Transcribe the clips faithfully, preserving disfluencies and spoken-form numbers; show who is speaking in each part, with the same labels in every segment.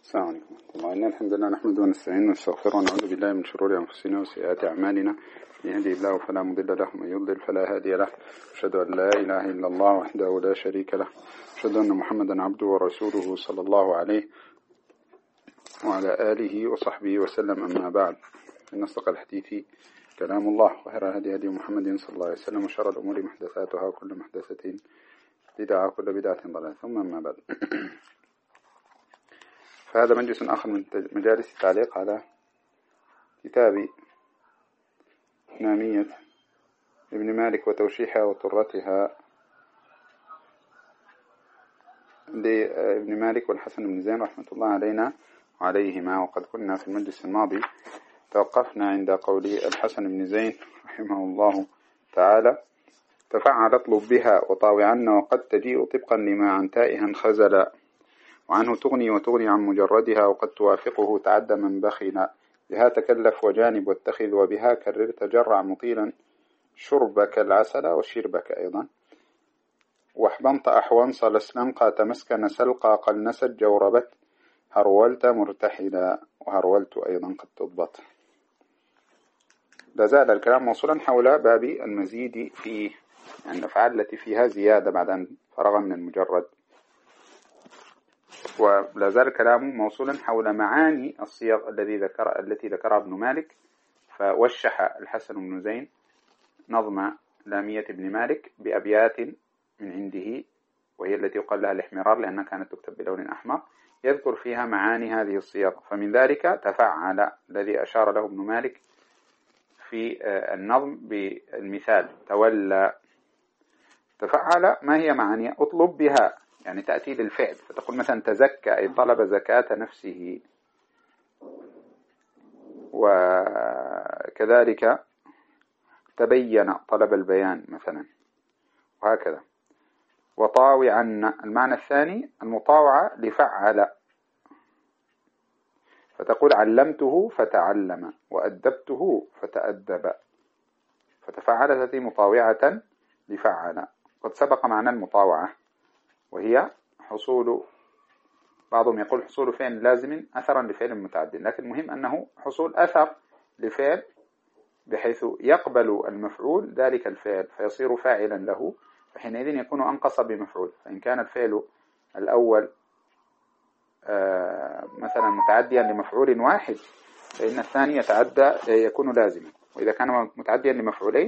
Speaker 1: السلام عليكم ورحمة الله. إن الحمد لله نحمده ونستعينه ونستغفره ونعوذ بالله من شرور أنفسنا وسيئات أعمالنا. من يهده الله فلا مضل له ومن يضلل فلا هادي له. أشهد أن لا إله إلا الله وحده لا شريك له. أشهد أن محمدا عبده ورسوله صلى الله عليه وعلى آله وصحبه وسلم. أما بعد، إن أصدق الحديث كلام الله، وخير الهدي هدي محمد صلى الله عليه وسلم، وشر الأمور محدثاتها، وكل محدثة بدعة، وكل بدعة ضلالة. ثم أما بعد، فهذا مجلس آخر من مجالس التعليق على كتاب نامية ابن مالك وتوشيحها وطرتها لابن مالك والحسن بن زين رحمة الله علينا عليهما. وقد كنا في المجلس الماضي توقفنا عند قول الحسن بن زين رحمه الله تعالى: تفعل اطلب بها وطاوعن، وقد تجيء طبقا لما عن تائها خزلا، وعنه تغني وتغني عن مجردها، وقد توافقه تعدى من بخل، بها تكلف وجانب واتخذ، وبها كرر تجرع مطيلا شربك العسل وشربك أيضا، واحبنط أحوانص لسلنقى تمسكن سلقى قل نسج جوربت، هرولت مرتحلا، وهرولت أيضا قد تضبط. لازال الكلام موصولا حول باب المزيد في يعني الأفعال التي فيها زيادة بعد أن فرغ من المجرد، ولا زال الكلام موصولا حول معاني الصيغ الذي ذكر التي ذكرها ابن مالك. فوشح الحسن بن زين نظم لامية ابن مالك بأبيات من عنده، وهي التي يقال لها الاحمرار لأنها كانت تكتب بلون أحمر، يذكر فيها معاني هذه الصيغ. فمن ذلك تفعل الذي أشار له ابن مالك في النظم بالمثال: تولى. تفعل ما هي معاني؟ اطلب بها يعني تأتي للفعل، فتقول مثلا تزكى أي طلب زكاة نفسه، وكذلك تبين طلب البيان مثلا، وهكذا. وطاوعا المعنى الثاني المطاوعة لفعل، فتقول علمته فتعلم، وأدبته فتأدب، فتفعل تأتي مطاوعة لفعل. قد سبق معنى المطاوعة، وهي حصول، بعضهم يقول حصول فعل لازم أثرا لفعل متعد، لكن المهم أنه حصول أثر لفعل بحيث يقبل المفعول ذلك الفعل فيصير فاعلا له، فحينئذ يكون أنقص بمفعول. فإن كان الفعل الأول مثلا متعديا لمفعول واحد، فإن الثاني يتعدى يكون لازما، وإذا كان متعديا لمفعولين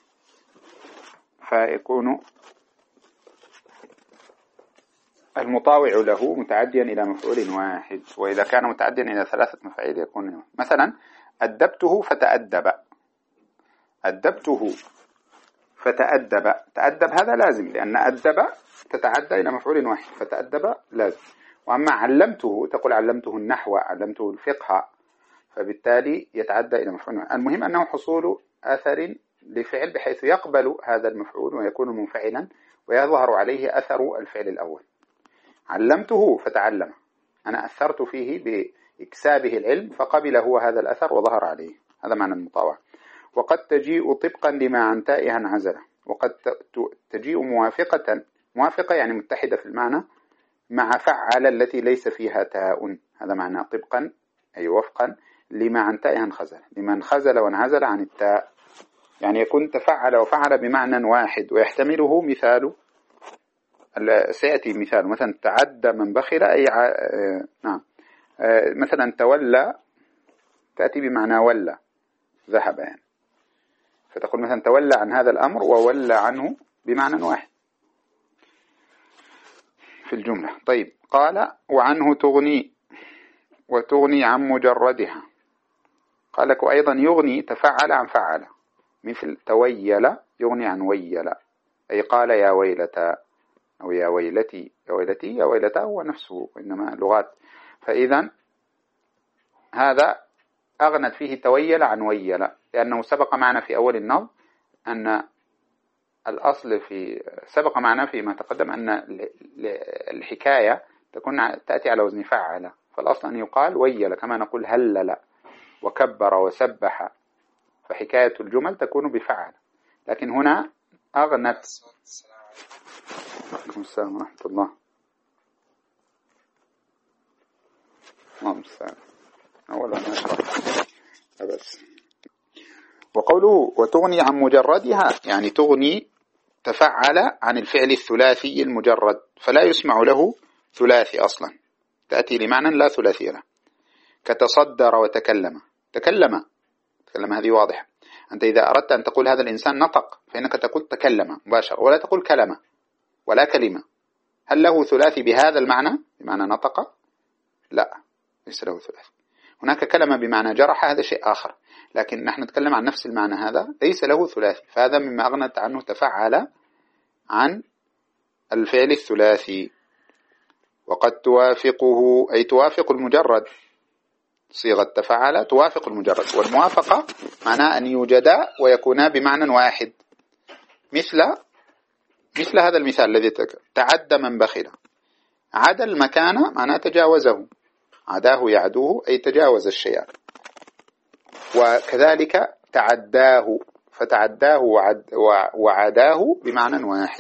Speaker 1: فيكون المطاوع له متعديا إلى مفعول واحد، وإذا كان متعديا إلى ثلاثة مفاعيل يكون مثلا أدبته فتأدب، أدبته فتأدب، تأدب هذا لازم لأن أدب تتعدى إلى مفعول واحد، فتأدب لازم. وأما علمته تقول علمته النحو، علمته الفقه، فبالتالي يتعدى إلى مفعول واحد. المهم أنه حصول أثر لفعل بحيث يقبل هذا المفعول ويكون منفعلا ويظهر عليه أثر الفعل الأول. علمته فتعلم، أنا أثرت فيه بإكسابه العلم فقبل هو هذا الأثر وظهر عليه، هذا معنى المطاوعة. وقد تجيء طبقا لما عن تائها عزله، وقد تجيء موافقة، موافقة يعني متحدة في المعنى، مع فعل التي ليس فيها تاء، هذا معنى طبقا أي وفقا لما عن تائها خزل، لمن خزل وانعزل عن التاء، يعني يكون تفعل وفعل بمعنى واحد، ويحتمله مثال سيأتي مثال مثلا تعدى من بخل أي ع... آه... نعم آه... مثلا تولى تأتي بمعنى ولى ذهب يعني، فتقول مثلا تولى عن هذا الأمر وولى عنه بمعنى واحد في الجملة. طيب، قال وعنه تغني وتغني عن مجردها، قال لك وأيضا يغني تفعل عن فعل، مثل تويل يغني عن ويل، أي قال يا ويلتا أو يا ويلتي، يا ويلتي يا ويلتا هو نفسه، إنما لغات. فإذا هذا أغنت فيه تويل عن ويل، لأنه سبق معنا في أول النظم أن الأصل في سبق معنا فيما تقدم أن الحكاية تكون تأتي على وزن فعل، فالأصل أن يقال ويل، كما نقول هلل وكبر وسبح، فحكاية الجمل تكون بفعل. لكن هنا أغنت. عليكم السلام ورحمة الله. المستعان. أولا نشرح بس. وقوله وتغني عن مجردها يعني تغني تفعل عن الفعل الثلاثي المجرد، فلا يسمع له ثلاثي أصلا، تأتي لمعنى لا ثلاثي له، كتصدر وتكلم. تكلم تكلم هذه واضحة. أنت إذا أردت أن تقول هذا الإنسان نطق فإنك تقول تكلم مباشرة، ولا تقول كلمة ولا كلمة. هل له ثلاثي بهذا المعنى بمعنى نطق؟ لا، ليس له ثلاثي. هناك كلمة بمعنى جرح، هذا شيء آخر، لكن نحن نتكلم عن نفس المعنى، هذا ليس له ثلاثي، فهذا مما أغنت عنه تفعل عن الفعل الثلاثي. وقد توافقه أي توافق المجرد، صيغة تفعل توافق المجرد، والموافقة معناه أن يوجدا ويكونا بمعنى واحد. مثل مثل هذا المثال الذي تعدى من بخل. عدا المكان معناه تجاوزه، عداه يعدوه أي تجاوز الشيء. وكذلك تعداه، فتعداه وعد وعداه بمعنى واحد،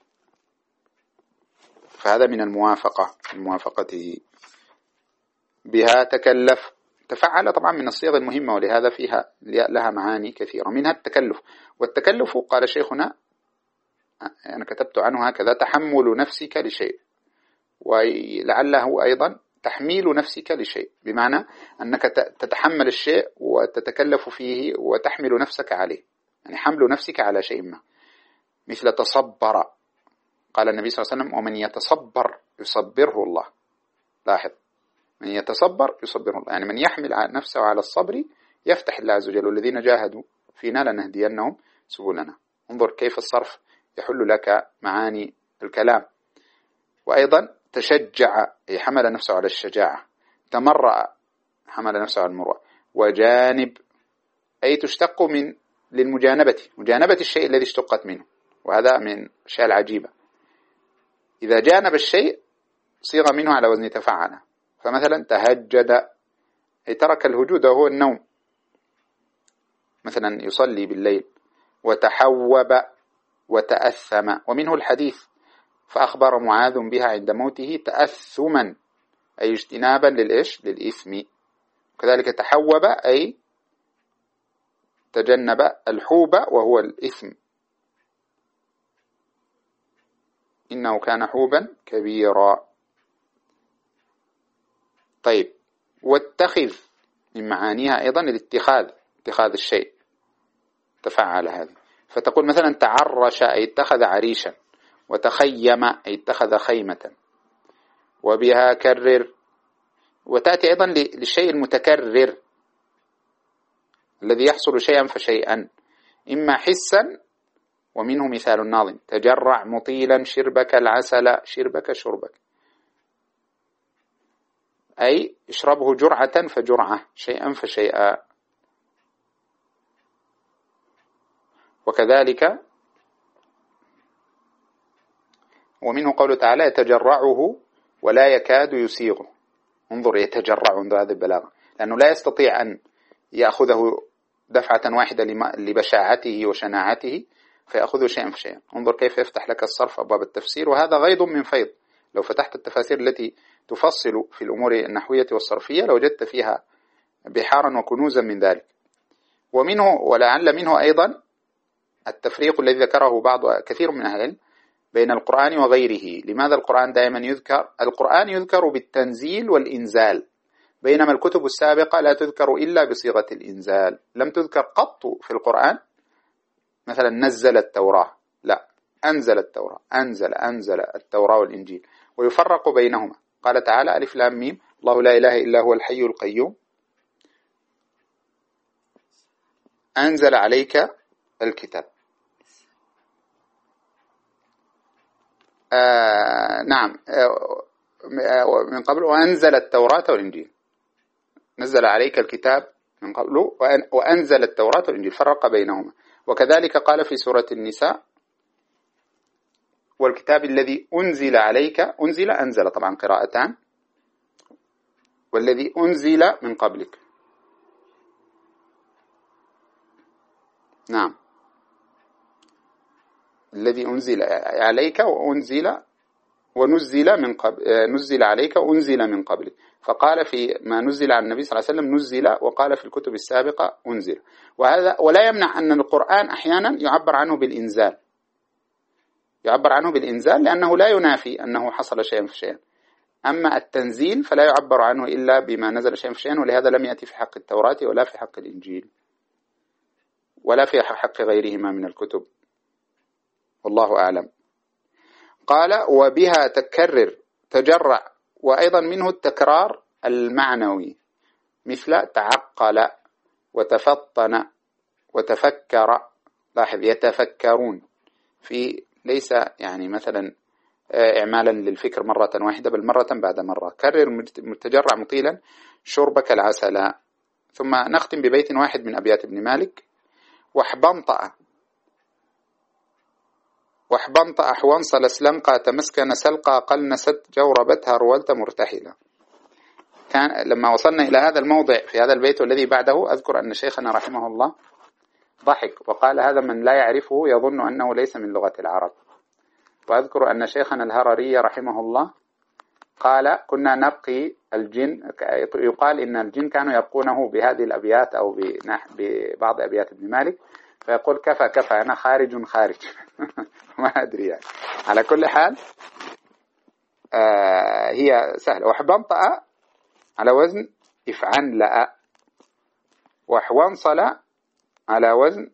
Speaker 1: فهذا من الموافقة، من موافقته. بها تكلف. تفعل طبعا من الصيغ المهمة، ولهذا فيها لها معاني كثيرة، منها التكلف. والتكلف قال شيخنا، أنا كتبت عنه هكذا: تحمل نفسك لشيء، ولعله أيضا تحميل نفسك لشيء، بمعنى أنك تتحمل الشيء وتتكلف فيه وتحمل نفسك عليه، يعني حمل نفسك على شيء ما. مثل تصبر، قال النبي صلى الله عليه وسلم: ومن يتصبر يصبره الله. لاحظ، من يتصبر يصبره الله، يعني من يحمل نفسه على الصبر يفتح الله عز وجل: والذين جاهدوا فينا لنهدينهم سبلنا. انظر كيف الصرف يحل لك معاني الكلام. وأيضا تشجع أي حمل نفسه على الشجاعة. تمرأ حمل نفسه على المروءة. وجانب أي تشتق من للمجانبة، مجانبة الشيء الذي اشتقت منه، وهذا من الأشياء العجيبة. إذا جانب الشيء صيغة منه على وزن تفعل. فمثلا تهجد أي ترك الهجود وهو النوم، مثلا يصلي بالليل. وتحوب وتأثم، ومنه الحديث: فأخبر معاذ بها عند موته تأثما أي اجتنابا للإيش؟ للإثم. كذلك تحوب أي تجنب الحوب وهو الإثم، إنه كان حوبا كبيرا. طيب، واتخذ من معانيها أيضا الاتخاذ، اتخاذ الشيء، تفعل هذه. فتقول مثلا تعرش أي اتخذ عريشا، وتخيم أي اتخذ خيمة. وبها كرر، وتأتي أيضا للشيء المتكرر الذي يحصل شيئا فشيئا، إما حسا، ومنه مثال الناظم: تجرع مطيلا شربك العسل شربك شربك، أي اشربه جرعة فجرعة، شيئا فشيئا. وكذلك ومنه قوله تعالى: يتجرعه ولا يكاد يسيغه. انظر، يتجرع، انظر هذه البلاغة، لأنه لا يستطيع أن يأخذه دفعة واحدة لبشاعته وشناعته، فيأخذه شيئا فشيئا. انظر كيف يفتح لك الصرف أبواب التفسير، وهذا غيض من فيض. لو فتحت التفاسير التي تفصل في الأمور النحوية والصرفية لوجدت فيها بحارا وكنوزا من ذلك. ومنه ولعل منه أيضا التفريق الذي ذكره بعض كثير من أهل العلم بين القرآن وغيره. لماذا القرآن دائما يذكر؟ القرآن يذكر بالتنزيل والإنزال، بينما الكتب السابقة لا تذكر إلا بصيغة الإنزال. لم تذكر قط في القرآن مثلا نزل التوراة، لا، أنزل التوراة، أنزل أنزل التوراة والإنجيل. ويفرق بينهما، قال تعالى: ألف لام ميم الله لا إله إلا هو الحي القيوم أنزل عليك الكتاب. آه نعم، آه من قبل وأنزل التوراة والإنجيل، نزل عليك الكتاب من قبل وأنزل التوراة والإنجيل، فرق بينهما. وكذلك قال في سورة النساء: والكتاب الذي أنزل عليك، أنزل أنزل طبعا قراءتان، والذي أنزل من قبلك. نعم، الذي أنزل عليك وأنزل ونزل من قبل، نزل عليك وأنزل من قبلك. فقال في ما نزل على النبي صلى الله عليه وسلم نزل، وقال في الكتب السابقة أنزل. وهذا ولا يمنع أن القرآن أحيانا يعبر عنه بالإنزال، يعبر عنه بالإنزال لأنه لا ينافي أنه حصل شيئا في شيئا. أما التنزيل فلا يعبر عنه إلا بما نزل شيئا في شيئا، ولهذا لم يأتي في حق التوراة ولا في حق الإنجيل ولا في حق غيرهما من الكتب، والله أعلم. قال وبها تكرر تجرع، وأيضا منه التكرار المعنوي مثل تعقل وتفطن وتفكر. لاحظ يتفكرون في ليس يعني مثلا إعمالا للفكر مرة واحدة بل مرة بعد مرة. كرر متجرع مطيلا شربك العسل. ثم نختم ببيت واحد من أبيات ابن مالك: وحبنطأ وحبنطأ حوانصل اسلمقى تمسكن سلقى قلنست جوربتها رولت مرتحلة. كان لما وصلنا إلى هذا الموضع في هذا البيت والذي بعده أذكر أن شيخنا رحمه الله ضحك وقال: هذا من لا يعرفه يظن أنه ليس من لغة العرب. وأذكر أن شيخنا الهرري رحمه الله قال: كنا نرقي الجن، يقال إن الجن كانوا يرقونه بهذه الأبيات أو ببعض أبيات ابن مالك، فيقول: كفى كفى أنا خارج خارج ما أدري يعني. على كل حال آه هي سهلة. وحبنطأ على وزن إفعن لأ، وحوانصل على وزن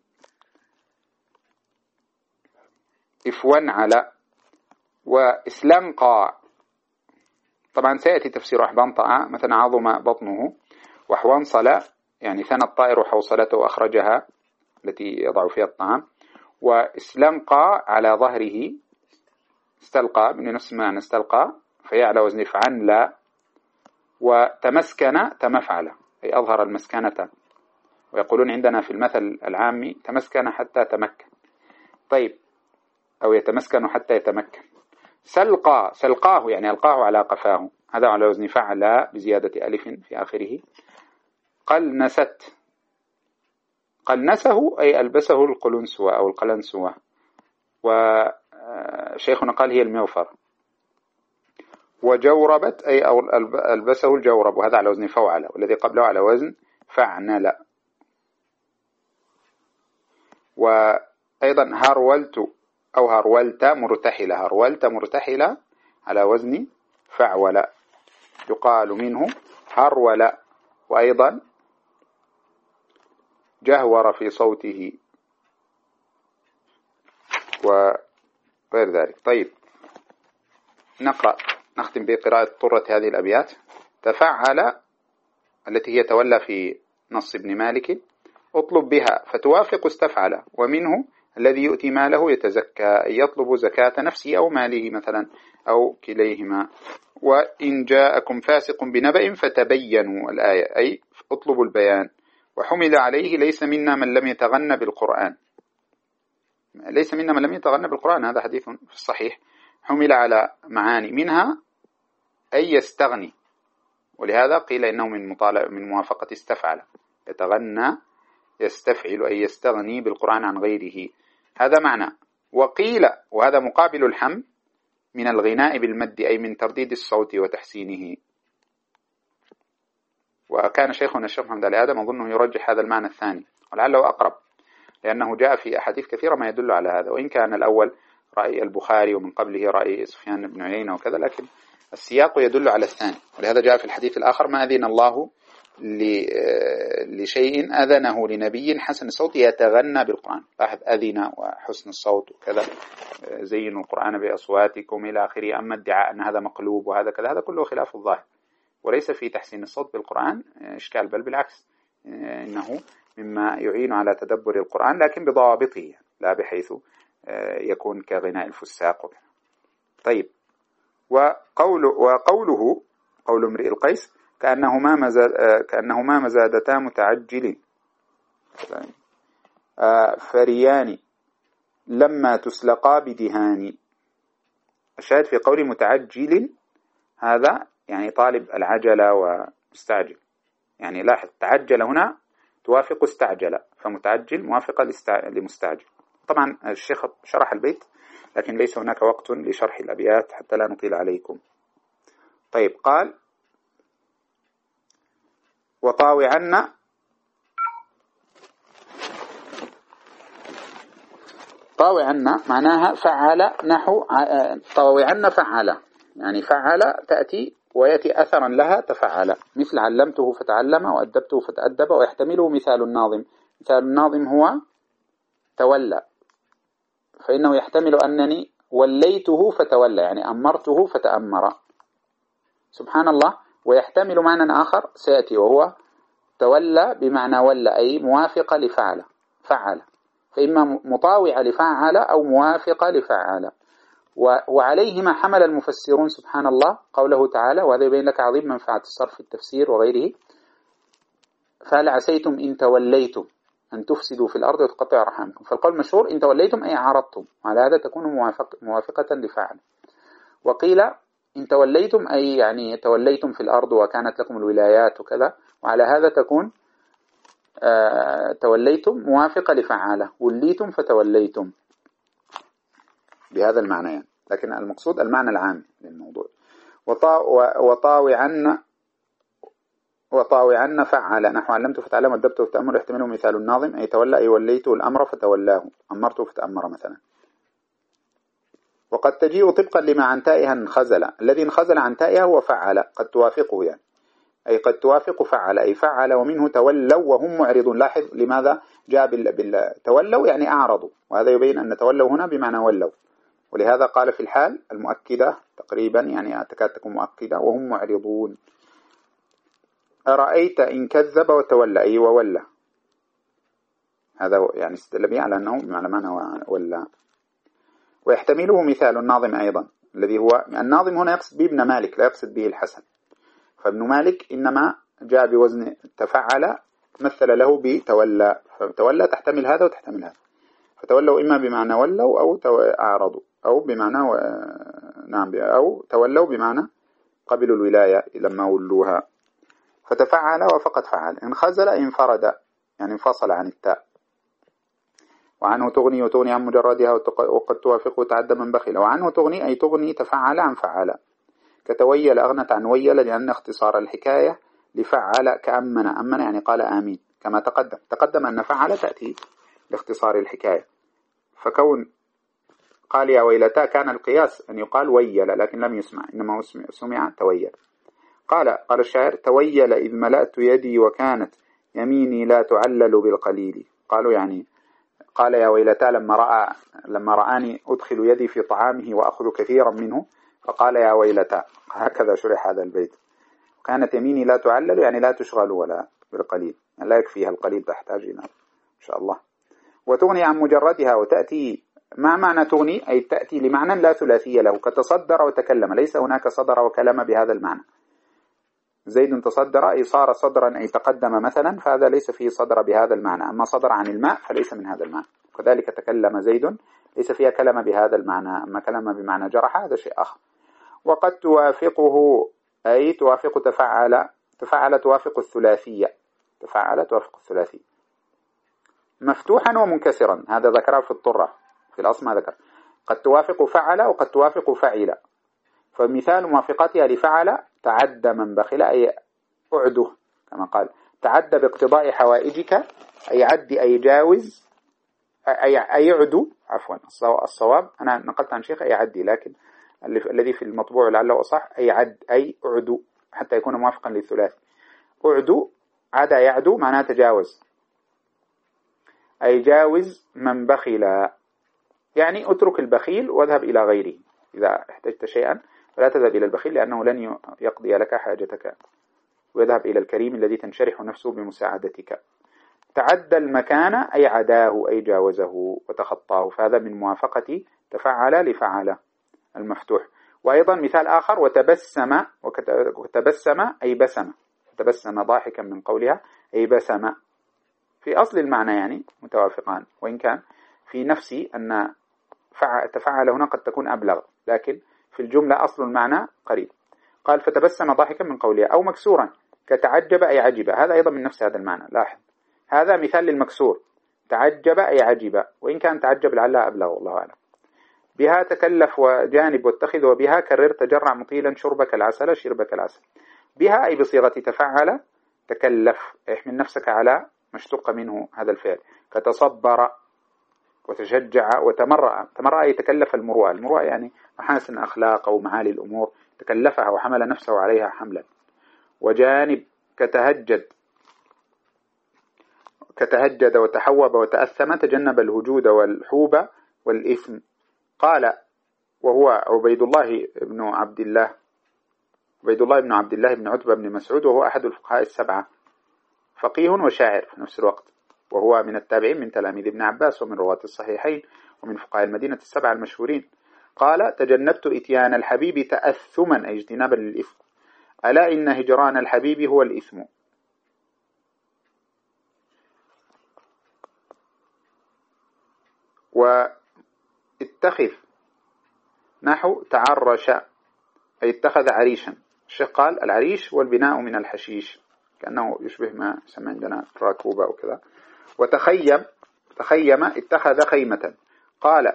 Speaker 1: إفون على، وإسلمقى. طبعا سيأتي تفسير وحبنطأ مثلا عظم بطنه، وحوانصل يعني ثنى الطائر حوصلته وأخرجها التي يضع فيها الطعام، وإسلمقى على ظهره استلقى من نفس معنى استلقى فهي على وزن إفعن لا، وتمسكن تمفعل أي أظهر المسكنة، ويقولون عندنا في المثل العامي تمسكن حتى تمكن. طيب أو يتمسكن حتى يتمكن. سلقى سلقاه يعني ألقاه على قفاه، هذا على وزن فعل بزيادة ألف في آخره. قلنست قلنسه أي ألبسه القلنسوة أو القلنسوة، وشيخنا قال هي المغفر. وجوربت أي أو ألبسه الجورب، وهذا على وزن فوعل، والذي قبله على وزن فعنل. وأيضا هرولت أو هرولت مرتحلة، هرولت مرتحلة على وزن فعول، يقال منه هرول. وأيضا جهور في صوته وغير ذلك. طيب نقرأ نختم بقراءة طرة هذه الأبيات. تفعل التي هي تولى في نص ابن مالك، اطلب بها فتوافق استفعل، ومنه الذي يؤتي ماله يتزكى، يطلب زكاة نفسه أو ماله مثلا أو كليهما. وإن جاءكم فاسق بنبأ فتبينوا الآية أي اطلبوا البيان. وحمل عليه ليس منا من لم يتغنى بالقرآن، ليس منا من لم يتغنى بالقرآن، هذا حديث في الصحيح. حمل على معاني منها أي يستغني، ولهذا قيل إنه من مطالع من موافقة استفعل، يتغنى يستفعل أي يستغني بالقرآن عن غيره، هذا معنى. وقيل وهذا مقابل الحمد من الغناء بالمد أي من ترديد الصوت وتحسينه. وكان شيخنا الشيخ محمد علي آدم أظنه يرجح هذا المعنى الثاني ولعله أقرب، لأنه جاء في أحاديث كثيرة ما يدل على هذا، وإن كان الأول رأي البخاري ومن قبله رأي سفيان بن عيينة وكذا، لكن السياق يدل على الثاني. ولهذا جاء في الحديث الآخر: ما أذن الله لشيء أذنه لنبي حسن الصوت يتغنى بالقرآن. لاحظ أذن وحسن الصوت وكذا، زينوا القرآن بأصواتكم إلى آخره. أما ادعاء أن هذا مقلوب وهذا كذا هذا كله خلاف الظاهر، وليس في تحسين الصوت بالقرآن إشكال، بل بالعكس إنه مما يعين على تدبر القرآن، لكن بضوابطه لا بحيث يكون كغناء الفساق. طيب وقول وقوله قول امرئ القيس: كأنهما مزاد كأنهما مزادتا متعجل فريان لما تسلقا بدهان. الشاهد في قول متعجل هذا يعني طالب العجلة ومستعجل، يعني لاحظ تعجل هنا توافق استعجل، فمتعجل موافقة لمستعجل. طبعا الشيخ شرح البيت لكن ليس هناك وقت لشرح الأبيات حتى لا نطيل عليكم. طيب قال: وطاوعن طاوعن معناها فعل، نحو طاوعن فعل، يعني فعل تأتي ويأتي أثرا لها تفعل، مثل علمته فتعلم وأدبته فتأدب. ويحتمله مثال الناظم. مثال الناظم هو تولى، فإنه يحتمل أنني وليته فتولى، يعني أمرته فتأمر. سبحان الله. ويحتمل معنى آخر سيأتي وهو تولى بمعنى ولى، أي موافقة لفعل فعل، فإما مطاوعة لفعل أو موافقة لفعل. وعليهما حمل المفسرون سبحان الله قوله تعالى، وهذا يبين لك عظيم منفعة الصرف في التفسير وغيره: فهل عسيتم إن توليتم أن تفسدوا في الأرض وتقطعوا أرحامكم. فالقول المشهور إن توليتم أي عرضتم، وعلى هذا تكون موافق موافقة لفعل. وقيل إن توليتم أي يعني توليتم في الأرض وكانت لكم الولايات وكذا، وعلى هذا تكون آه توليتم موافقة لفعالة، وليتم فتوليتم، بهذا المعنى يعني. لكن المقصود المعنى العام للموضوع. وطاوعن وطاوعن فعل، نحو علمته فتعلم وأدبته فتأمر. يحتمله مثال الناظم أي تولى، أي وليته الأمر فتولاه، أمرته فتأمر مثلا. وقد تجيء طبقا لما عن تائها انخزل، الذي انخزل عن تائها هو فعل، قد توافقه يعني، أي قد توافق فعل، أي فعل. ومنه تولوا وهم معرضون. لاحظ لماذا جاء بالتولوا يعني أعرضوا، وهذا يبين أن تولوا هنا بمعنى ولوا. ولهذا قال في الحال المؤكدة تقريبا، يعني تكاد تكون مؤكدة، وهم معرضون. أرأيت إن كذب وتولى أي وولى، هذا يعني استدل به على أنه بمعنى معنى ولا. ويحتمله مثال الناظم أيضا، الذي هو الناظم هنا يقصد به ابن مالك، لا يقصد به الحسن. فابن مالك إنما جاء بوزن تفعل، مثل له بتولى، فتولى تحتمل هذا وتحتمل هذا. فتولوا إما بمعنى ولوا أو أعرضوا، أو بمعنى و... نعم أو تولوا بمعنى قبلوا الولاية لما ولوها. فتفعل وفقط فعل. انخزل انفرد يعني انفصل عن التاء. وعنه تغني وتغني عن مجردها، وقد توافق وتعدى من بخل. وعنه تغني أي تغني تفعل عن فعل، كتويل أغنت عن ويل، لأن اختصار الحكاية لفعل كأمن. أمن يعني قال آمين، كما تقدم تقدم أن فعل تأتي لاختصار الحكاية. فكون قال يا ويلتا كان القياس أن يقال ويل، لكن لم يسمع، إنما سمع تويل. قال قال الشاعر: تويل إذ ملأت يدي وكانت يميني لا تعلل بالقليل. قالوا يعني قال يا ويلتا لما رأى لما رآني أدخل يدي في طعامه وأخذ كثيرا منه، فقال يا ويلتا. هكذا شرح هذا البيت. كانت يميني لا تعلل يعني لا تشغل ولا بالقليل، يعني لا يكفيها القليل، تحتاج إلى إن شاء الله. وتغني عن مجردها، وتأتي ما معنى تغني أي تأتي لمعنى لا ثلاثية له، كتصدر وتكلم. ليس هناك صدر وكلم بهذا المعنى. زيد تصدر أي صار صدرا أي تقدم مثلا، فهذا ليس فيه صدر بهذا المعنى. أما صدر عن الماء فليس من هذا المعنى. كذلك تكلم زيد ليس فيها كلمة بهذا المعنى. أما كلمة بمعنى جرح هذا شيء آخر. وقد توافقه أي توافق تفعل. تفعل توافق الثلاثية. تفعل توافق الثلاثية مفتوحا ومنكسرا، هذا ذكره في الطرة في الأصل ما ذكر. قد توافق فعل وقد توافق فعل. فمثال موافقتها لفعل تعدى من بخل أي أعده، كما قال تعدى باقتضاء حوائجك أي عد أي جاوز أي أي عدو. عفوا الصواب أنا نقلت عن شيخ أي عدي، لكن الذي في المطبوع لعله أصح أي عد أي أعدو حتى يكون موافقا للثلاثي. أعدو عدا يعدو معناه تجاوز، أي جاوز من بخل، يعني اترك البخيل واذهب إلى غيره. إذا احتجت شيئا فلا تذهب إلى البخيل لأنه لن يقضي لك حاجتك، ويذهب إلى الكريم الذي تنشرح نفسه بمساعدتك. تعدى المكان أي عداه أي جاوزه وتخطاه، فهذا من موافقة تفعل لفعل المفتوح. وأيضا مثال آخر وتبسم. وتبسم أي بسم، تبسم ضاحكا من قولها أي بسم. في أصل المعنى يعني متوافقان، وإن كان في نفسي أن تفعل هنا قد تكون أبلغ، لكن في الجملة أصل المعنى قريب. قال فتبسم ضاحكا من قولها. أو مكسورا كتعجب أي عجب، هذا أيضا من نفس هذا المعنى. لاحظ هذا مثال للمكسور، تعجب أي عجب، وإن كان تعجب لعلها أبلغ والله أعلم. بها تكلف وجانب واتخذ، وبها كرر تجرع مطيلا شربك العسل شربك العسل. بها أي بصيغة تفعل تكلف، احمل نفسك على ما اشتق منه هذا الفعل، كتصبر وتشجع وتمرأ. تمرأ يتكلف المروءة، المروءة يعني محاسن أخلاق أو معالي الأمور، تكلفها وحمل نفسه عليها حملا. وجانب كتهجد، كتهجد وتحوب وتأثم، تجنب الهجود والحوب والإثم. قال وهو عبيد الله بن عبد الله عبيد الله بن عبد الله بن عتبة بن مسعود، وهو أحد الفقهاء السبعة، فقيه وشاعر في نفس الوقت، وهو من التابعين من تلاميذ ابن عباس ومن رواة الصحيحين ومن فقهاء المدينة السبعة المشهورين. قال تجنبت إتيان الحبيب تأثما، أي اجتنابا للإثم، ألا إن هجران الحبيب هو الإثم. واتخذ نحو تعرش، أي اتخذ عريشا. الشيخ قال العريش والبناء من الحشيش، كأنه يشبه ما يسمى عندنا راكوبة وكذا. وتخيم، تخيم اتخذ خيمة. قال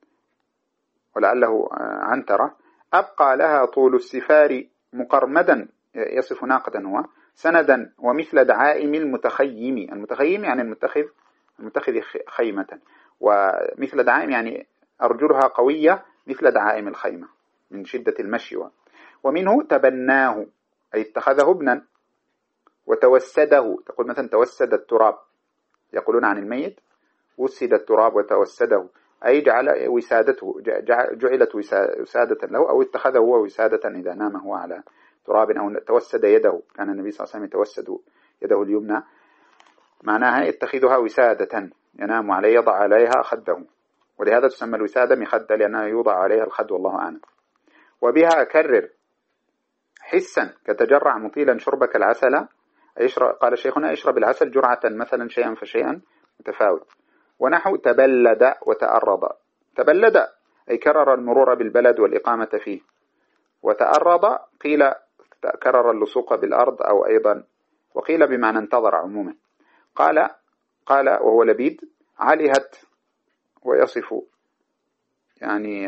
Speaker 1: ولعله عنترة أبقى لها طول السفار مقرمدا، يصف ناقة هو، سندا ومثل دعائم المتخيم. المتخيم يعني المتخذ، المتخذ خيمة، ومثل دعائم يعني أرجلها قوية مثل دعائم الخيمة من شدة المشي. ومنه تبناه، أي اتخذه ابنا. وتوسده، تقول مثلا توسد التراب، يقولون عن الميت وسد التراب وتوسده، أي جعل وسادته، جعلت وسادة له، أو اتخذه هو وسادة إذا نام هو على تراب، أو توسد يده، كان النبي صلى الله عليه وسلم يتوسد يده اليمنى، معناها يتخذها وسادة ينام عليه، يضع عليها خده، ولهذا تسمى الوسادة مخدة، لأنها يوضع عليها الخد والله أعلم. وبها كرر حسا، كتجرع مطيلا شربك العسل، يشرب، قال شيخنا اشرب العسل جرعة مثلا شيئا فشيئا متفاوت. ونحو تبلد وتأرض، تبلد أي كرر المرور بالبلد والإقامة فيه، وتأرض قيل كرر اللصوق بالأرض، أو أيضا وقيل بمعنى انتظر عموما. قال قال وهو لبيد علهت، ويصف يعني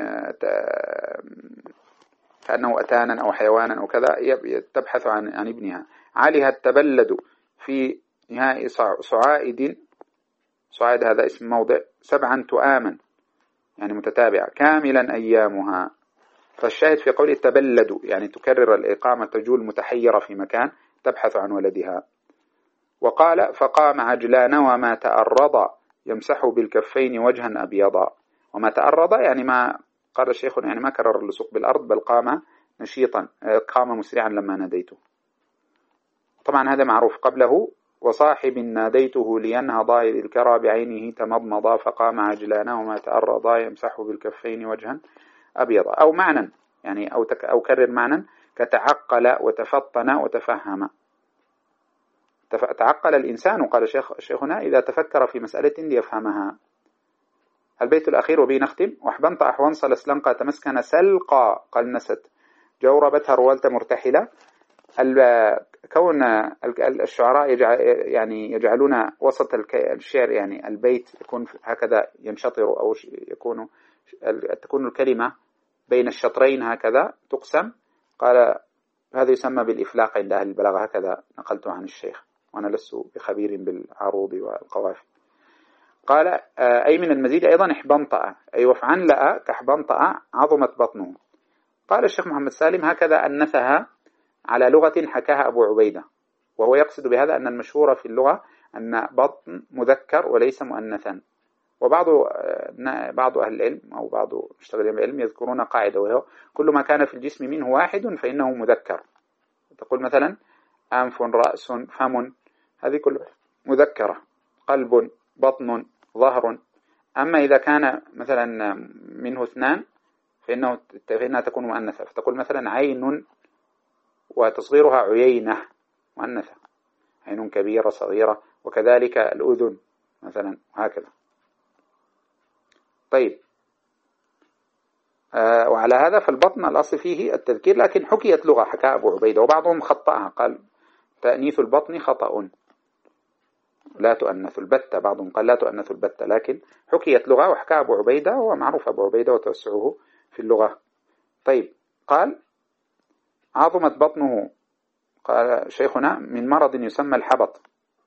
Speaker 1: كأنه أتانا أو حيوانا أو كذا، تبحث عن عن ابنها. علهت تبلد في نهاية صعائد، صعائد هذا اسم موضع، سبعا تؤاما يعني متتابعة، كاملا أيامها. فالشاهد في قوله تبلد يعني تكرر الإقامة، تجول متحيرة في مكان تبحث عن ولدها. وقال فقام عجلان وما تأرض، يمسح بالكفين وجها أبيضا. وما تأرض يعني ما قال الشيخ يعني ما كرر اللصوق بالأرض، بل قام نشيطا، قام مسرعا لما ناديته. طبعا هذا معروف. قبله وصاحب ناديته لينهض إذ الكرى بعينه تمضمضا، فقام عجلانا وما تأرضا يمسح بالكفين وجها أبيضا. أو معنى يعني أو, تك أو كرر معنى كتعقل وتفطن وتفهم. تعقل الإنسان، قال الشيخ شيخنا إذا تفكر في مسألة ليفهمها. البيت الأخير وبه نختم. وحبنط أحوانصل سلنقى تمسكن سلقى قلنست، جوربتها رولت مرتحلة. كون الشعراء يجعل يعني يجعلون وسط الشعر يعني البيت يكون هكذا ينشطر، أو يكون تكون الكلمة بين الشطرين هكذا تقسم. قال هذا يسمى بالإفلاق عند أهل البلاغة، هكذا نقلته عن الشيخ، وأنا لست بخبير بالعروض والقوافي. قال أي من المزيد أيضا احبنطأ، أي وفعن لأ كاحبنطأ عظمت بطنه. قال الشيخ محمد سالم هكذا أنثها على لغة حكاها أبو عبيدة، وهو يقصد بهذا أن المشهور في اللغة أن بطن مذكر وليس مؤنثا. وبعض بعض أهل العلم أو بعض مشتغلين بالعلم يذكرون قاعدة، وهو كل ما كان في الجسم منه واحد فإنه مذكر. تقول مثلا أنف، رأس، فم، هذه كلها مذكرة. قلب، بطن، ظهر. أما إذا كان مثلا منه اثنان فإنه فإنها تكون مؤنثة، فتقول مثلا عين وتصغيرها عيينة مؤنثة، عين كبيرة صغيرة، وكذلك الأذن مثلا هكذا. طيب آه وعلى هذا فالبطن الأصل فيه التذكير، لكن حكيت لغة حكى أبو عبيدة، وبعضهم خطأها قال تأنيث البطن خطأ لا تؤنث البتة، بعضهم قال لا تؤنث البتة، لكن حكيت لغة وحكى أبو عبيدة، ومعروف أبو عبيدة وتوسعه في اللغة. طيب قال عظمت بطنه قال شيخنا من مرض يسمى الحبط،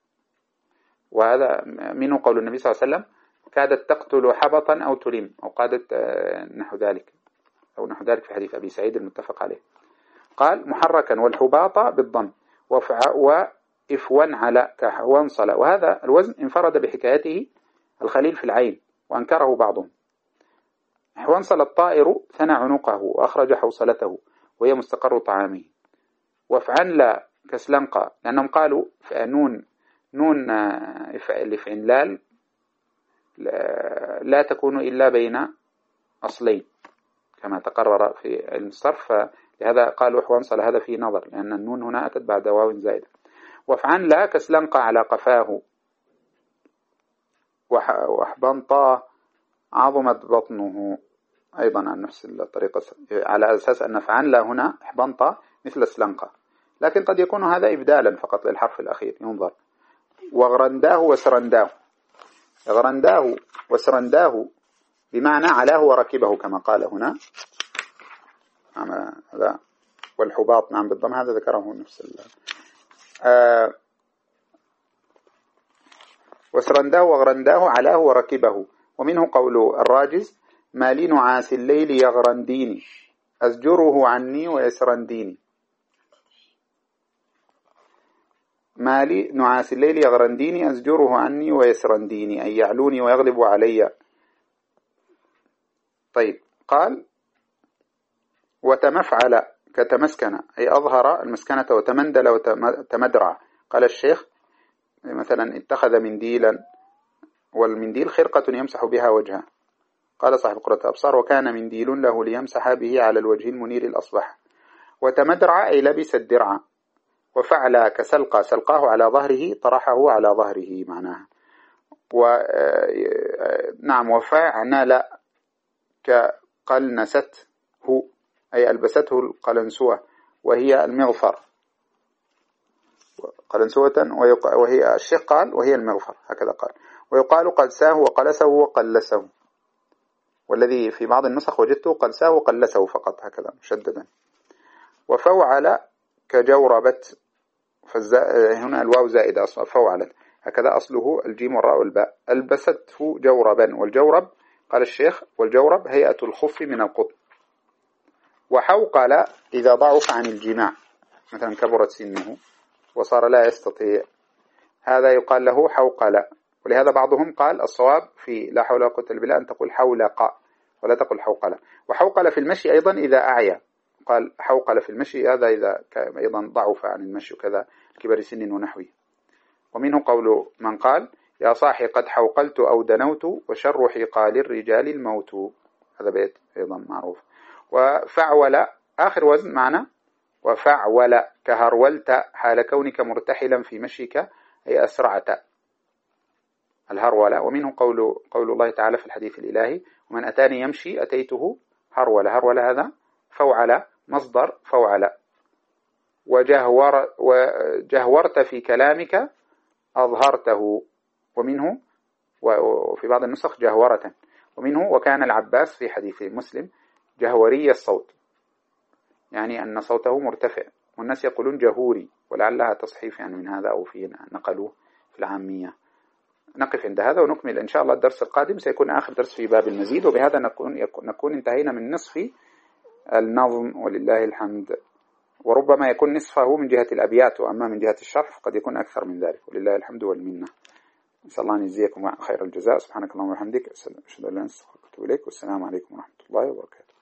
Speaker 1: وهذا منه قول النبي صلى الله عليه وسلم كادت تقتل حبطا أو تلم، أو قادت نحو ذلك أو نحو ذلك في حديث أبي سعيد المتفق عليه. قال محركا والحباط بالضم وإفوا على كحوانصل، وهذا الوزن انفرد بحكايته الخليل في العين وأنكره بعضهم. حوانصل الطائر ثنى عنقه وأخرج حوصلته وهي مستقر طعامه. وفعل كسلنقة، لأنهم قالوا نون نون لفعنلال لا تكون إلا بين أصلين كما تقرر في الصرف، لهذا قالوا حوانصل هذا فيه نظر، لأن النون هنا أتت بعد واو زائدة. وفعل لا كسلنقة على قفاه وحبنطا عظمت بطنه، أيضا عن نفس الطريقة، على أساس أن فعل هنا حبنطا مثل سلنقة، لكن قد يكون هذا إبدالا فقط للحرف الأخير ينظر. وغرنداه وسرنداه، غرنداه وسرنداه بمعنى علاه وركبه كما قال هنا. هذا والحباط نعم بالضم، هذا ذكره نفس ال آه وسرنداه وغرنداه علاه وركبه. ومنه قول الراجز ما لي نعاس الليل يغرنديني أزجره عني ويسرنديني. ما لي نعاس الليل يغرنديني أزجره عني ويسرنديني، أي يعلوني ويغلب علي. طيب قال وتمفعل كتمسكن، أي أظهر المسكنة، وتمندل وتمدرع. قال الشيخ مثلا اتخذ منديلا، والمنديل خرقة يمسح بها وجهه. قال صاحب قرة الأبصار وكان منديل له ليمسح به على الوجه المنير الأصبح. وتمدرع أي لبس الدرع. وفعل كسلقى سلقاه على ظهره طرحه على ظهره معناها. ونعم وفعل كقلنسته أي ألبسته القلنسوة وهي المغفر، قلنسوة وهي الشيخ قال وهي المغفر هكذا قال. ويقال قلساه وقلسه وقلسه، والذي في بعض النسخ وجدته قلساه وقلسه فقط هكذا مشددا. وفوعل كجوربت، هنا الواو زائدة أصلا فوعلت، هكذا أصله الجيم والراء والباء. ألبسته جوربا، والجورب قال الشيخ والجورب هيئة الخف من القطن. وحوقل إذا ضعف عن الجماع، مثلا كبرت سنه وصار لا يستطيع، هذا يقال له حوقل. ولهذا بعضهم قال الصواب في لا حول ولا قوة إلا بالله أن تقول حولق ولا تقول حوقل. وحوقل في المشي أيضا إذا أعيا، قال حوقل في المشي هذا إذا أيضا ضعف عن المشي وكذا كبر سن ونحوه. ومنه قول من قال يا صاحي قد حوقلت أو دنوت وشر حقال الرجال الموت، هذا بيت أيضا معروف. وفعول آخر وزن معنا، وفعول كهرولت حال كونك مرتحلا في مشيك أي أسرعت الهرولة. ومنه قول قول الله تعالى في الحديث الإلهي ومن أتاني يمشي أتيته هرولة. هرولة هذا فوعل مصدر فوعل. وجهور وجهورت في كلامك أظهرته، ومنه وفي بعض النسخ جهورة. ومنه وكان العباس في حديث مسلم جهوري الصوت، يعني أن صوته مرتفع، والناس يقولون جهوري، ولعلها تصحيف يعني من هذا أو في نقلوه في العامية. نقف عند هذا ونكمل إن شاء الله. الدرس القادم سيكون آخر درس في باب المزيد، وبهذا نكون نكون انتهينا من نصف النظم ولله الحمد، وربما يكون نصفه من جهة الأبيات، وأما من جهة الشرح قد يكون أكثر من ذلك، ولله الحمد والمنة. نسأل الله أن يجزيكم خير الجزاء. سبحانك اللهم وبحمدك، أشهد أن لا إله إلا أنت أستغفرك وأتوب إليك، والسلام عليكم ورحمة الله وبركاته.